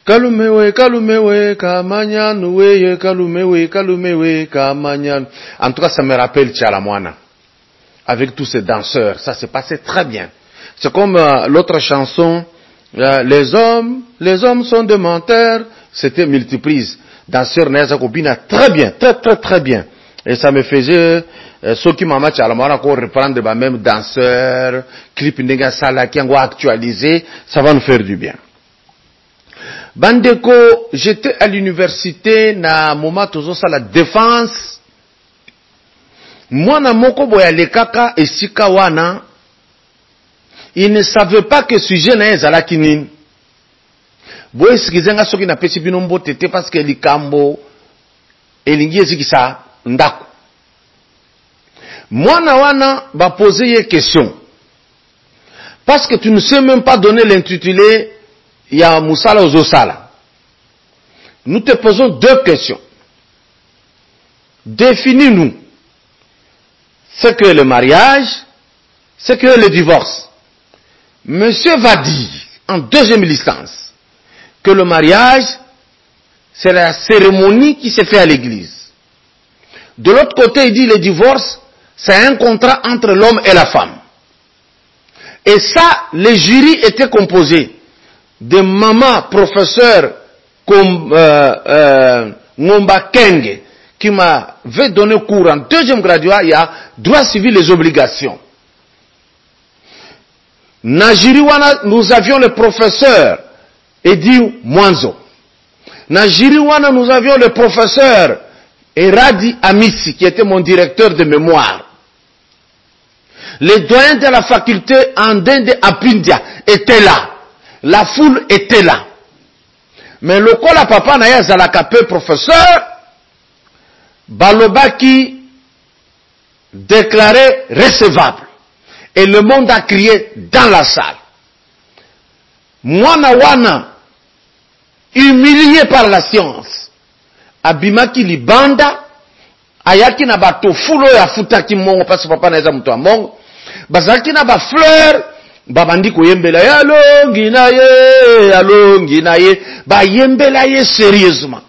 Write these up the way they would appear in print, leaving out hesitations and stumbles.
Kalumewe, kalumewe, kamanyanouye, kalumewe, kalumewe, kamanyan. En tout cas, ça me rappelle Tchalamwana. Avec tous ces danseurs, ça s'est passé très bien. C'est comme l'autre chanson, les hommes sont des menteurs. C'était multiprise. Danseur Neza Kobina, très bien, très bien. Et ça me faisait, ceux qui m'ont Tchalamwana, qu'on reprendre bah, même danseurs, clip Nenga Sala, qui ont actualisé, ça va nous faire du bien. Bandeko, j'étais à l'université na moment tozo sa la défense. Moi na moko boya lekaka esika wana. Il ne savait pas que sujet na ezala kinini. Boye sikizenga soki na pesi bino mbotete parce que likambo elingi ezikisa ndako. Moi na wana ba poser une question. Parce que tu ne sais même pas donner l'intitulé il y a Moussala Ozosala. Nous te posons deux questions. Définis-nous ce qu'est le mariage, ce qu'est le divorce. Monsieur va dire, en deuxième licence, que le mariage, c'est la cérémonie qui se fait à l'église. De l'autre côté, il dit le divorce, c'est un contrat entre l'homme et la femme. Et ça, les jurys étaient composés de maman professeur comme Ngomba Kenge qui m'avait donné cours en deuxième graduat, il y a droit civil et obligations. Najiriwana, nous avions le professeur Edi Mwanzo. Najiriwana, nous avions le professeur Eradi Amissi qui était mon directeur de mémoire. Les doyens de la faculté Andende Apindia étaient là. La foule était là. Mais le kola papa na ya zalakape professeur Balobaki déclaré recevable. Et le monde a crié dans la salle. Mwana wana humilié par la science. Abimaki libanda ayaki na bato fulo ya futaki mongo parce que papa na eza muto mongo. Bazaki na ba fleur babandi koyembela ye alongi na ye ba yembela ye sérieusement.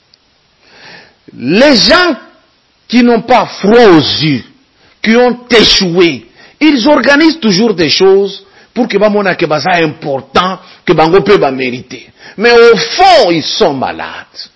Les gens qui n'ont pas froid aux yeux, qui ont échoué, ils organisent toujours des choses pour que bamona ke baza important, que bango pe ba mériter. Mais au fond, ils sont malades.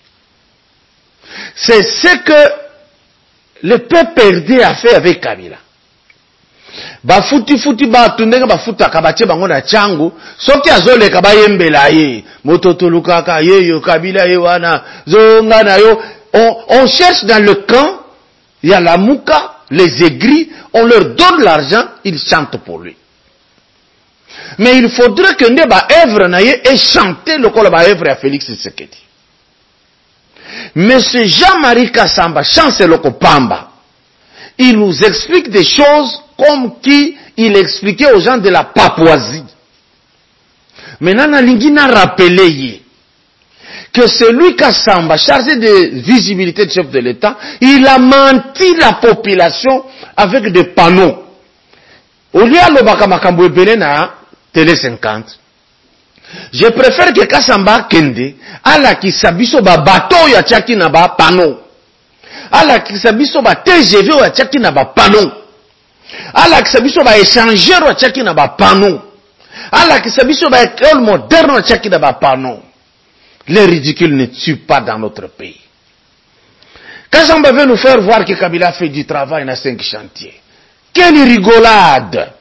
C'est ce que le peuple perdé a fait avec Kabila. Bafuti ba tundenga bafuta kabache bango na changu soki azoleka bayembela ye mototolukaka yeyo Kabila ye wana zonga na yo. On cherche dans le camp, il y a la mouka, les aigris, on leur donne l'argent, ils chantent pour lui. Mais il faudrait que Neba œuvre na ye et chanter le col ba œuvre à Félix Tshisekedi. Monsieur Jean-Marie Kassamba, chancelier Pamba, il nous explique des choses comme qui il expliquait aux gens de la Papouasie. Maintenant, Nalingi n'a rappelé que celui Kassamba, chargé de visibilité du chef de l'État, il a menti la population avec des panneaux. Au lieu de Bakamakambo na Télé 50, je préfère que Kassamba Kende, ala ki sabiso ba bateau ya tchaki na ba panneau. Ala ki sabiso ba TGV ya tchaki na ba panneau. Ala kisabiso ba échangeur wa tchaki na ba panneau. Ala kisabiso ba école moderne wa tchaki na ba panneau. Les ridicules ne tuent pas dans notre pays. Kassamba veut nous faire voir que Kabila fait du travail dans 5 chantiers. Quelle rigolade!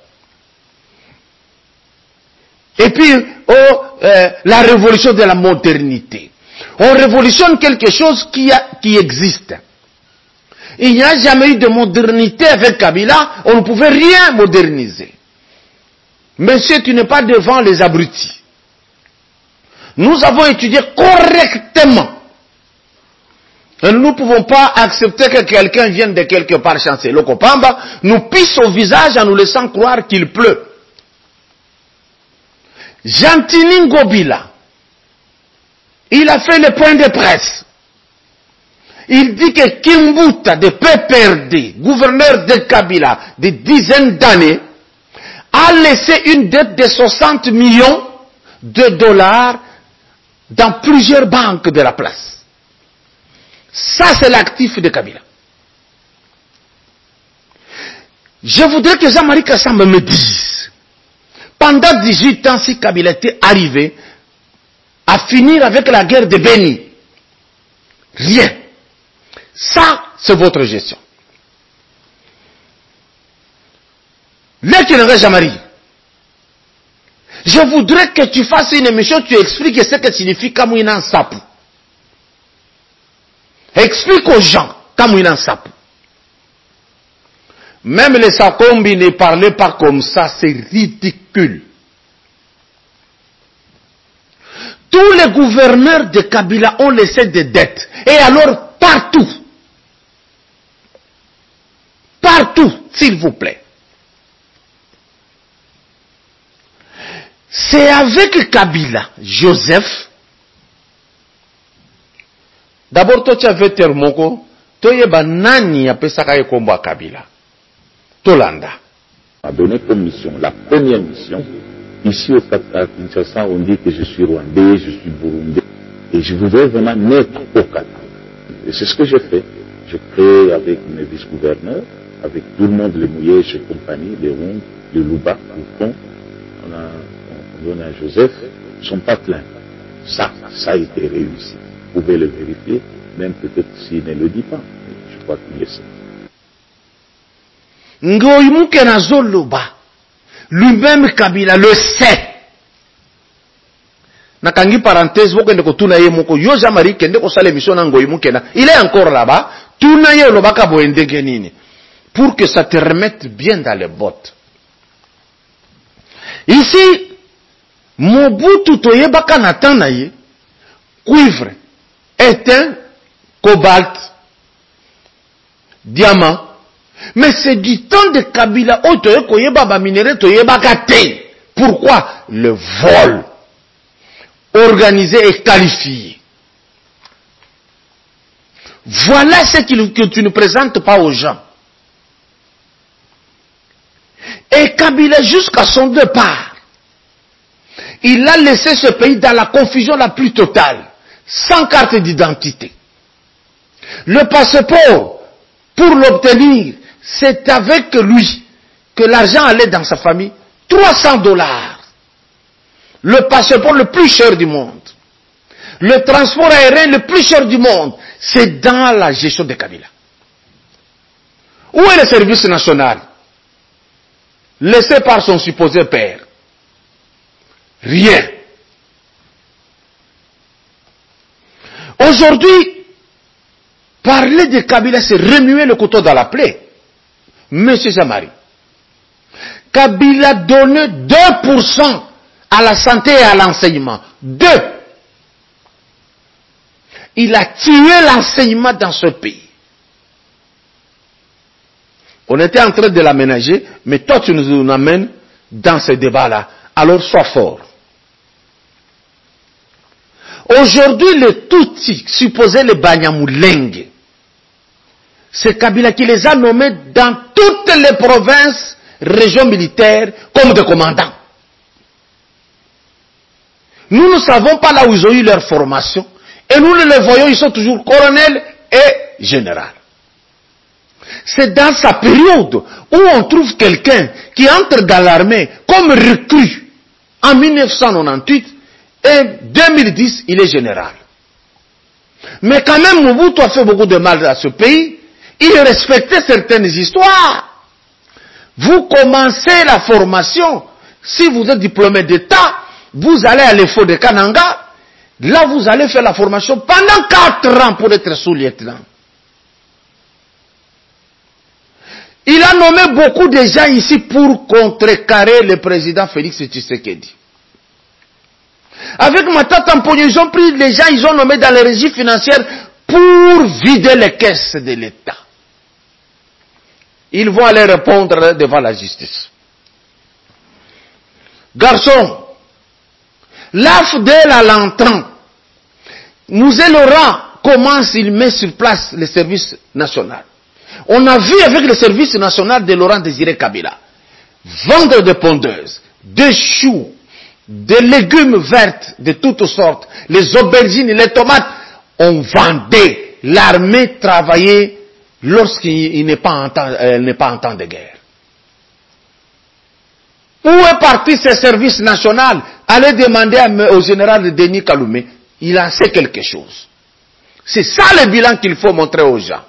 Et puis, la révolution de la modernité. On révolutionne quelque chose qui existe. Il n'y a jamais eu de modernité avec Kabila, on ne pouvait rien moderniser. Monsieur, tu n'es pas devant les abrutis. Nous avons étudié correctement. Et nous ne pouvons pas accepter que quelqu'un vienne de quelque part chancer. Le Kopamba nous pisse au visage en nous laissant croire qu'il pleut. Jantini Ngobila, il a fait le point de presse. Il dit que Kimbuta de PPRD, gouverneur de Kabila, de dizaines d'années, a laissé une dette de 60 millions de dollars dans plusieurs banques de la place. Ça, c'est l'actif de Kabila. Je voudrais que Jean-Marie Kassamba me dise, pendant 18 ans, si Kabila était arrivé à finir avec la guerre de Béni, rien. Ça, c'est votre gestion. Là, Jean-Marie, je voudrais que tu fasses une émission, tu expliques ce que signifie Kamouina Sapu. Explique aux gens Kamouina Sapu. Même les Sakombi ne parlaient pas comme ça, c'est ridicule. Tous les gouverneurs de Kabila ont laissé des dettes. Et alors, partout, s'il vous plaît. C'est avec Kabila, Joseph. D'abord, toi tu avais Termoko, toi tu as nani a pesaka ekombo a Kabila. Tolanda. A donné comme mission, la première mission, ici au Kinshasa, on dit que je suis rwandais, je suis burundais, et je voudrais vraiment naître au Canada. Et c'est ce que j'ai fait. J'ai créé avec mes vice-gouverneurs, avec tout le monde, les Mouillés, chez compagnie, les Ronds, les Louba, le Fond, on donne à Joseph, ils ne sont pas pleins. Ça a été réussi. Vous pouvez le vérifier, même peut-être s'il ne le dit pas. Je crois qu'il le sait. Ngoyimuke na Zoloba, lui-même Kabila le sait. Nakangi parenthèse, vous kende ko tuna ye moko, yo Jean-Marie kende ko sale mission na Ngoyimuke na, il est encore là-bas, tuna ye loba ka boende genini, pour que ça te remette bien dans les bottes. Ici, Mobutu toyebaka na tana ye, cuivre, étain, cobalt, diamant. Mais c'est du temps de Kabila, pourquoi le vol organisé et qualifié? Voilà ce que tu ne présentes pas aux gens. Et Kabila, jusqu'à son départ, il a laissé ce pays dans la confusion la plus totale, sans carte d'identité. Le passeport, pour l'obtenir, c'est avec lui que l'argent allait dans sa famille. $300. Le passeport le plus cher du monde. Le transport aérien le plus cher du monde. C'est dans la gestion de Kabila. Où est le service national? Laissé par son supposé père. Rien. Aujourd'hui, parler de Kabila, c'est remuer le couteau dans la plaie. Monsieur Jean-Marie, Kabila donnait 2% à la santé et à l'enseignement. 2. Il a tué l'enseignement dans ce pays. On était en train de l'aménager, mais toi tu nous amènes dans ce débat-là. Alors sois fort. Aujourd'hui, les Tutsis, supposés les Banyamulenge, c'est Kabila qui les a nommés dans toutes les provinces, régions militaires, comme des commandants. Nous ne savons pas là où ils ont eu leur formation, et nous les voyons, ils sont toujours colonels et généraux. C'est dans sa période où on trouve quelqu'un qui entre dans l'armée comme recrue en 1998, et 2010, il est général. Mais quand même, Mobutu a fait beaucoup de mal à ce pays. Il respectait certaines histoires. Vous commencez la formation. Si vous êtes diplômé d'État, vous allez à l'EFO de Kananga. Là, vous allez faire la formation pendant 4 ans pour être sous-lieutenant. Il a nommé beaucoup de gens ici pour contrecarrer le président Félix Tshisekedi. Avec Matata Mponyo, ils ont pris les gens, ils ont nommé dans les régies financières pour vider les caisses de l'État. Ils vont aller répondre devant la justice. Garçon, l'AFDEL à l'entrant, Mouzé Laurent commence, il met sur place le service national. On a vu avec le service national de Laurent Désiré Kabila, vendre des pondeuses, des choux, des légumes verts de toutes sortes, les aubergines, les tomates. On vendait. L'armée travaillait lorsqu'il n'est pas en temps de guerre. Où est parti ce service national? Allez demander au général Denis Kaloumé. Il en sait quelque chose. C'est ça le bilan qu'il faut montrer aux gens.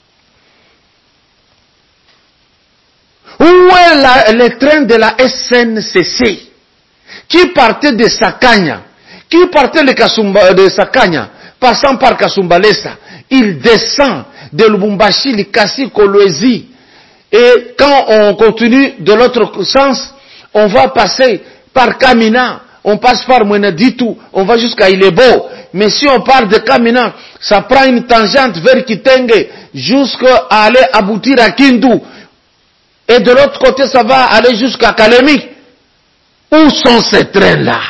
Où est le train de la SNCC qui partait de Sakanya, qui partait de Sakanya, passant par Kasumbalesa, il descend de Lubumbashi, Likasi, Kolwezi, et quand on continue de l'autre sens, on va passer par Kamina, on passe par Mweneditu, on va jusqu'à Ilebo. Mais si on parle de Kamina, ça prend une tangente vers Kitenge, jusqu'à aller aboutir à Kindu. Et de l'autre côté, ça va aller jusqu'à Kalemi. Où sont ces trains-là?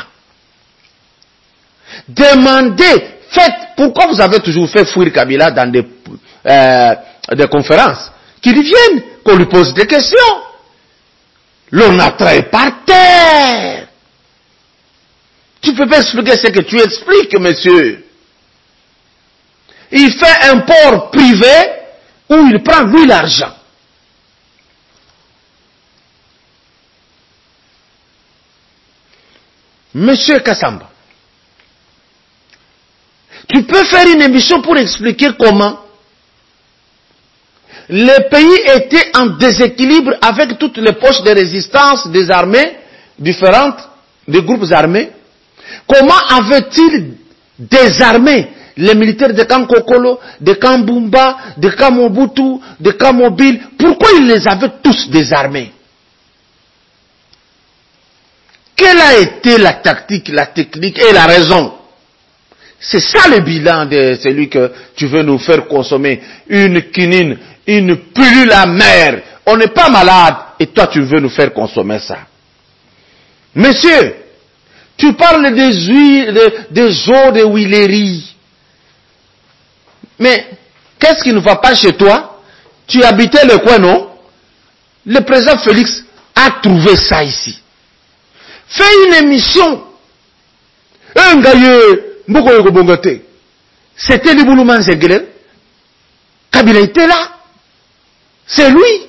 Demandez, faites, pourquoi vous avez toujours fait fuir Kabila dans des conférences? Qu'il vienne, qu'on lui pose des questions. L'on a trahi par terre. Tu peux pas expliquer ce que tu expliques, monsieur. Il fait un port privé où il prend lui l'argent. Monsieur Kassamba, tu peux faire une émission pour expliquer comment le pays était en déséquilibre avec toutes les poches de résistance des armées différentes, des groupes armés. Comment avait-il désarmé les militaires de Camp Kokolo, de Camp Bumba, de Camp Mobutu, de Camp Mobile? Pourquoi il les avait tous désarmés? Quelle a été la tactique, la technique et la raison? C'est ça le bilan de celui que tu veux nous faire consommer. Une quinine, une pilule amère. On n'est pas malade et toi tu veux nous faire consommer ça. Monsieur, tu parles des huiles, des eaux de Huileries. Mais qu'est-ce qui ne va pas chez toi? Tu habitais le coin, non? Le président Félix a trouvé ça ici. Fais une émission. C'était le Boulouman Zegele. Kabila était là. C'est lui.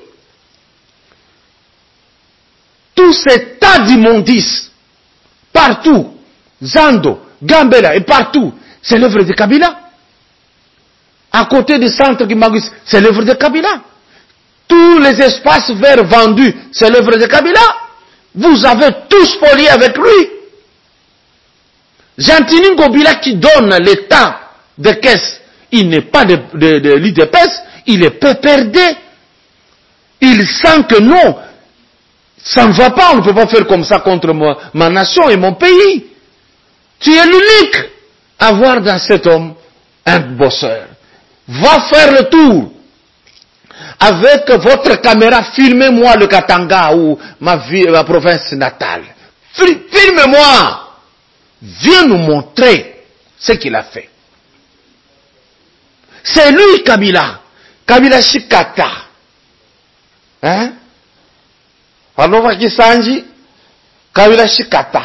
Tout ces tas d'immondices, partout, Zando, Gambela et partout, c'est l'œuvre de Kabila. À côté du centre Guimagis, c'est l'œuvre de Kabila. Tous les espaces verts vendus, c'est l'œuvre de Kabila. Vous avez tous spolié avec lui. Gentini Ngobila qui donne l'état de caisse, il n'est pas de l'IDPS, il est peu perdu. Il sent que non, ça ne va pas, on ne peut pas faire comme ça contre ma nation et mon pays. Tu es l'unique à voir dans cet homme un bosseur. Va faire le tour. Avec votre caméra, filmez-moi le Katanga ou ma province natale. Filmez-moi. Viens nous montrer ce qu'il a fait. C'est lui, Kabila. Kabila Shikata. Hein? Alova Kisanji. Kabila Shikata.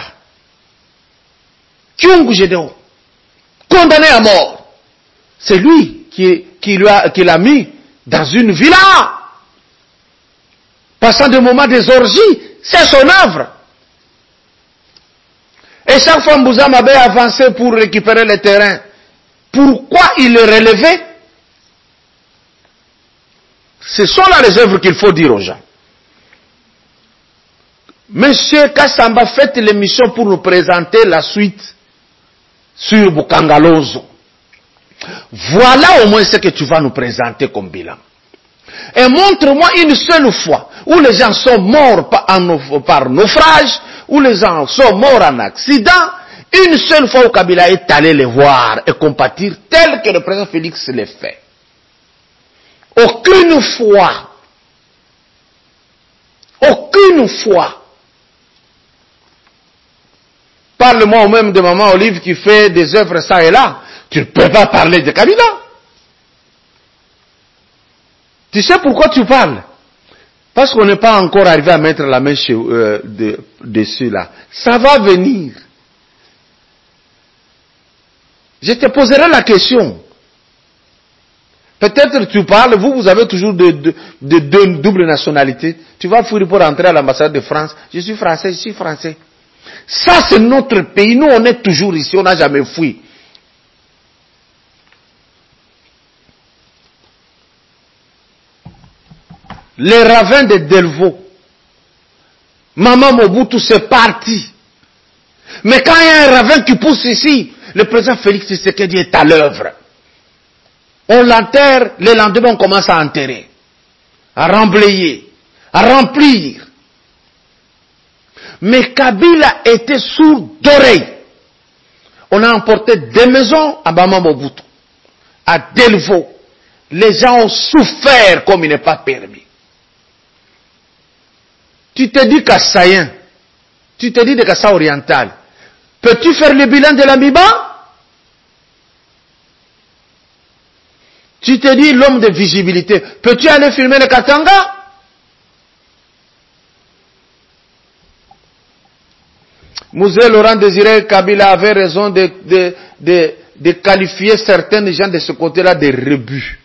Kyungu Jedeo. Condamné à mort. C'est lui qui l'a mis dans une villa. Passant des moments des orgies. C'est son œuvre. Et chaque fois Mbouza Mabé avançait pour récupérer le terrain. Pourquoi il le relevait? Ce sont là les œuvres qu'il faut dire aux gens. Monsieur Kassamba, faites l'émission pour nous présenter la suite sur Bukangalozo. Voilà au moins ce que tu vas nous présenter comme bilan. Et montre-moi une seule fois où les gens sont morts par naufrage, où les gens sont morts en accident, une seule fois où Kabila est allé les voir et compatir tel que le président Félix l'a fait. Aucune fois. Aucune fois. Parle-moi même de Maman Olive qui fait des œuvres ça et là. Tu ne peux pas parler de Kabila. Tu sais pourquoi tu parles? Parce qu'on n'est pas encore arrivé à mettre la main dessus là. Ça va venir. Je te poserai la question. Peut-être tu parles, vous avez toujours de double nationalité. Tu vas fuir pour entrer à l'ambassade de France. Je suis français. Ça, c'est notre pays. Nous, on est toujours ici. On n'a jamais fui. Les ravins de Delvaux. Maman Mobutu, c'est parti. Mais quand il y a un ravin qui pousse ici, le président Félix Tshisekedi est à l'œuvre. On l'enterre, le lendemain on commence à enterrer, à remblayer, à remplir. Mais Kabila était sourd d'oreille. On a emporté des maisons à Maman Mobutu, à Delvaux. Les gens ont souffert comme il n'est pas permis. Tu te dis Kassaïen, tu te dis de Kassa oriental. Peux-tu faire le bilan de l'Amiba? Tu te dis l'homme de visibilité. Peux-tu aller filmer le Katanga? Mouzé Laurent Désiré Kabila avait raison de qualifier certains gens de ce côté-là de rebus.